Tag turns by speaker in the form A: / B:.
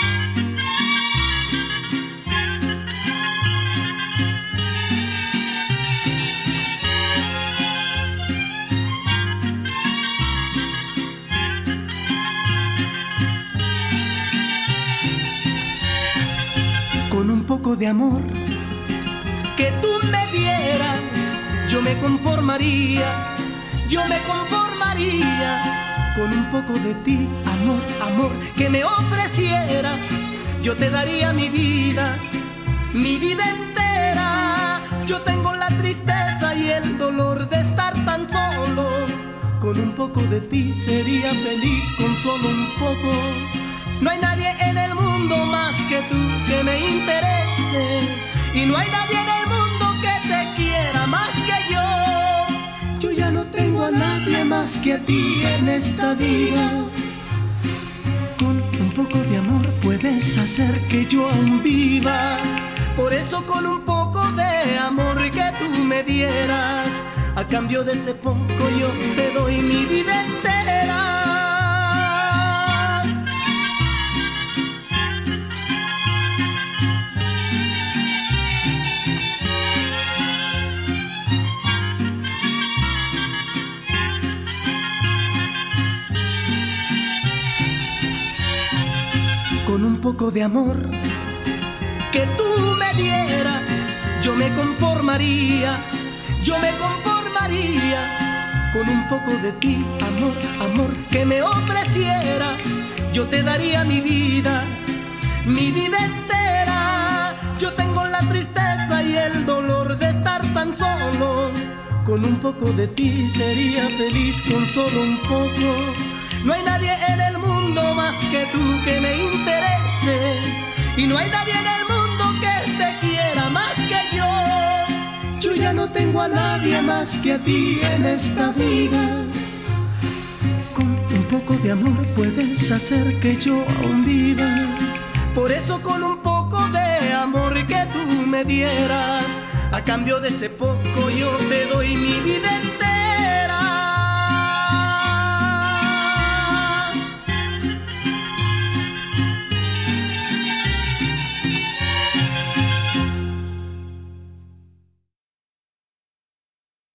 A: Con un poco de amor que tú me dieras, yo me conformaría con un poco de ti, amor, amor, que me ofrecieras. Yo te daría mi vida entera. Yo tengo la tristeza y el dolor de estar tan solo. Con un poco de ti sería feliz, con solo un poco. No hay nadie en el mundo más que tú que me interese, y no hay nadie en el mundo que te quiera más que yo. Yo ya no tengo a nadie más que a ti en esta vida. Con un poco de amor puedes hacer que yo aún viva. Por eso con un poco de amor que tú me dieras, a cambio de ese poco yo te doy mi vida entera. Con un poco de amor que tú me dieras, yo me conformaría con un poco de ti, amor, amor, que me ofrecieras. Yo te daría mi vida entera. Yo tengo la tristeza y el dolor de estar tan solo. Con un poco de ti sería feliz, con solo un poco. No hay nadie en el mundo más que tú que me interese, y no hay nadie en el mundo que te quiera más que yo. Yo ya no tengo a nadie más que a ti en esta vida. Con un poco de amor puedes hacer que yo aún viva. Por eso con un poco de amor que tú me dieras, a cambio de ese poco yo te doy mi vida entera.